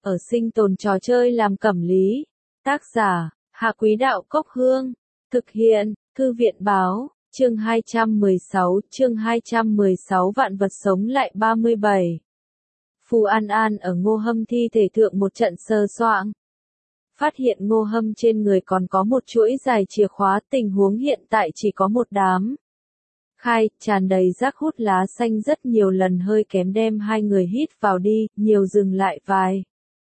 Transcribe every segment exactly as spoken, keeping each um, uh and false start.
ở sinh tồn trò chơi làm cẩm lý. Tác giả, Hạ Quý Đạo Cốc Hương. Thực hiện, Thư viện Báo, chương hai trăm mười sáu, chương hai trăm mười sáu vạn vật sống lại ba mươi bảy. Phù An An ở Ngô Hâm thi thể thượng một trận sờ soạng. Phát hiện Ngô Hâm trên người còn có một chuỗi dài chìa khóa, tình huống hiện tại chỉ có một đám. Khai, tràn đầy rác hút lá xanh rất nhiều lần hơi kém đem hai người hít vào đi, nhiều dừng lại vài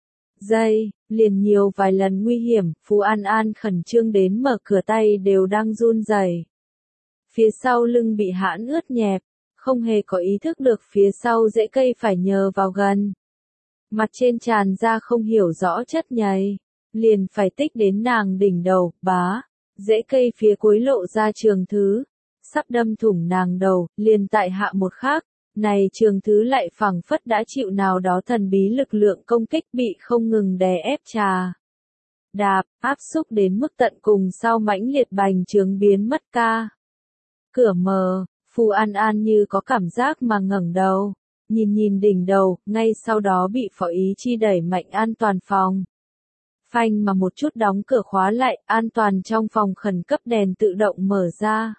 giây, liền nhiều vài lần nguy hiểm, Phù An An khẩn trương đến mở cửa tay đều đang run rẩy. Phía sau lưng bị hãn ướt nhẹp, không hề có ý thức được phía sau rễ cây phải nhờ vào gần. Mặt trên tràn ra không hiểu rõ chất nhầy, liền phải tích đến nàng đỉnh đầu, bá, rễ cây phía cuối lộ ra trường thứ. Sắp đâm thủng nàng đầu, liền tại hạ một khắc, này trường thứ lại phảng phất đã chịu nào đó thần bí lực lượng công kích bị không ngừng đè ép trà. Đạp, áp xúc đến mức tận cùng sau mãnh liệt bành trướng biến mất ca. Cửa mờ, Phù An An như có cảm giác mà ngẩng đầu, nhìn nhìn đỉnh đầu, ngay sau đó bị Phó Ý Chi đẩy mạnh an toàn phòng. Phanh mà một chút đóng cửa khóa lại, an toàn trong phòng khẩn cấp đèn tự động mở ra.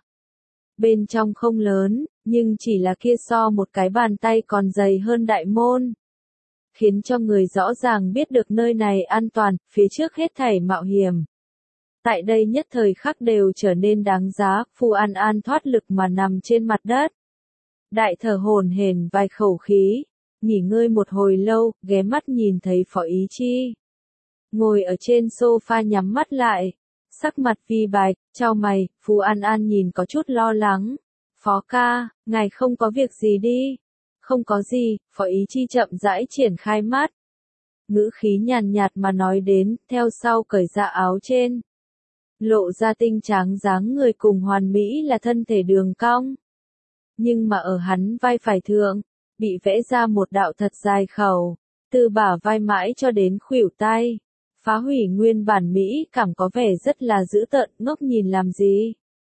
Bên trong không lớn, nhưng chỉ là kia so một cái bàn tay còn dày hơn đại môn. Khiến cho người rõ ràng biết được nơi này an toàn, phía trước hết thảy mạo hiểm. Tại đây nhất thời khắc đều trở nên đáng giá, Phù An An thoát lực mà nằm trên mặt đất. Đại thở hổn hển vài khẩu khí, nghỉ ngơi một hồi lâu, ghé mắt nhìn thấy Phó Ý Chi. Ngồi ở trên sofa nhắm mắt lại. Sắc mặt vi bạch, chau mày, Phù An An nhìn có chút lo lắng. Phó ca, ngài không có việc gì đi. Không có gì, Phó Ý Chi chậm rãi triển khai mắt. Ngữ khí nhàn nhạt mà nói đến, theo sau cởi ra áo trên. Lộ ra tinh tráng dáng người cùng hoàn mỹ là thân thể đường cong. Nhưng mà ở hắn vai phải thượng, bị vẽ ra một đạo thật dài khẩu, từ bả vai mãi cho đến khuỷu tay. Phá hủy nguyên bản Mỹ cảm có vẻ rất là dữ tợn, ngốc nhìn làm gì.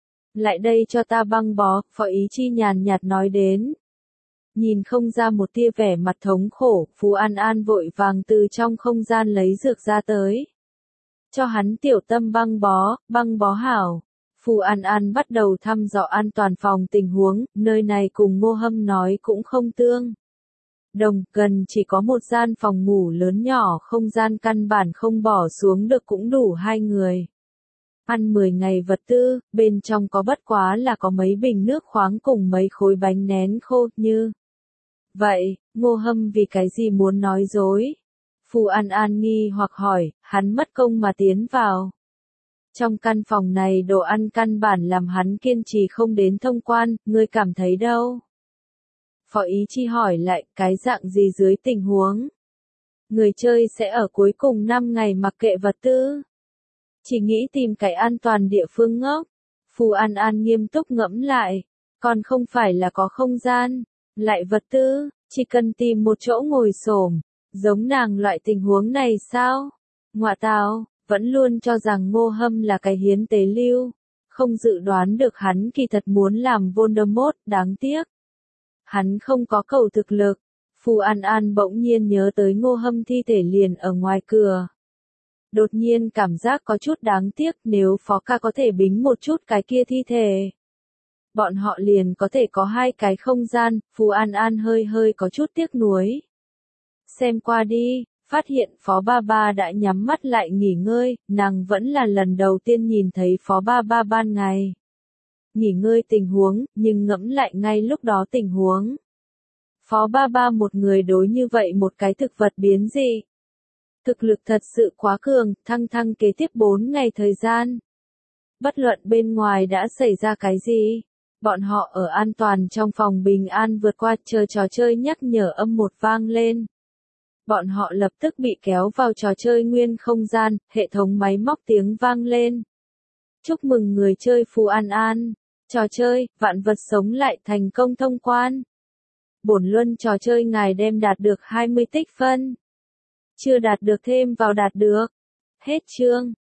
Lại đây cho ta băng bó, Phó Ý Chi nhàn nhạt nói đến. Nhìn không ra một tia vẻ mặt thống khổ, Phù An An vội vàng từ trong không gian lấy dược ra tới. Cho hắn tiểu tâm băng bó, băng bó hảo. Phù An An bắt đầu thăm dò an toàn phòng tình huống, nơi này cùng Ngô Hâm nói cũng không tương. Đồng, gần chỉ có một gian phòng ngủ lớn nhỏ, không gian căn bản không bỏ xuống được cũng đủ hai người. Ăn mười ngày vật tư, bên trong có bất quá là có mấy bình nước khoáng cùng mấy khối bánh nén khô, như. Vậy, Ngô Hâm vì cái gì muốn nói dối? Phù An An nghi hoặc hỏi, hắn mất công mà tiến vào. Trong căn phòng này đồ ăn căn bản làm hắn kiên trì không đến thông quan, ngươi cảm thấy đâu? Phó Ý Chi hỏi lại, cái dạng gì dưới tình huống? Người chơi sẽ ở cuối cùng năm ngày mặc kệ vật tư. Chỉ nghĩ tìm cái an toàn địa phương ngốc. Phù An An nghiêm túc ngẫm lại. Còn không phải là có không gian, lại vật tư, chỉ cần tìm một chỗ ngồi xổm. Giống nàng loại tình huống này sao? Ngoạ tào, vẫn luôn cho rằng Ngô Hâm là cái hiến tế lưu. Không dự đoán được hắn kỳ thật muốn làm Voldemort, đáng tiếc. Hắn không có cầu thực lực. Phù An An bỗng nhiên nhớ tới Ngô Hâm thi thể liền ở ngoài cửa. Đột nhiên cảm giác có chút đáng tiếc, nếu Phó ca có thể bính một chút cái kia thi thể. Bọn họ liền có thể có hai cái không gian, Phù An An hơi hơi có chút tiếc nuối. Xem qua đi, phát hiện Phó Ba Ba đã nhắm mắt lại nghỉ ngơi, nàng vẫn là lần đầu tiên nhìn thấy Phó Ba Ba ban ngày. Nghỉ ngơi tình huống, nhưng ngẫm lại ngay lúc đó tình huống. Phó Ba Ba một người đối như vậy một cái thực vật biến dị. Thực lực thật sự quá cường, thăng thăng kế tiếp bốn ngày thời gian. Bất luận bên ngoài đã xảy ra cái gì, bọn họ ở an toàn trong phòng bình an vượt qua, chờ trò chơi nhắc nhở âm một vang lên. Bọn họ lập tức bị kéo vào trò chơi nguyên không gian, hệ thống máy móc tiếng vang lên. Chúc mừng người chơi Phù An An. Trò chơi, vạn vật sống lại thành công thông quan. Bổn luân trò chơi ngài đem đạt được hai mươi tích phân. Chưa đạt được thêm vào đạt được. Hết chương.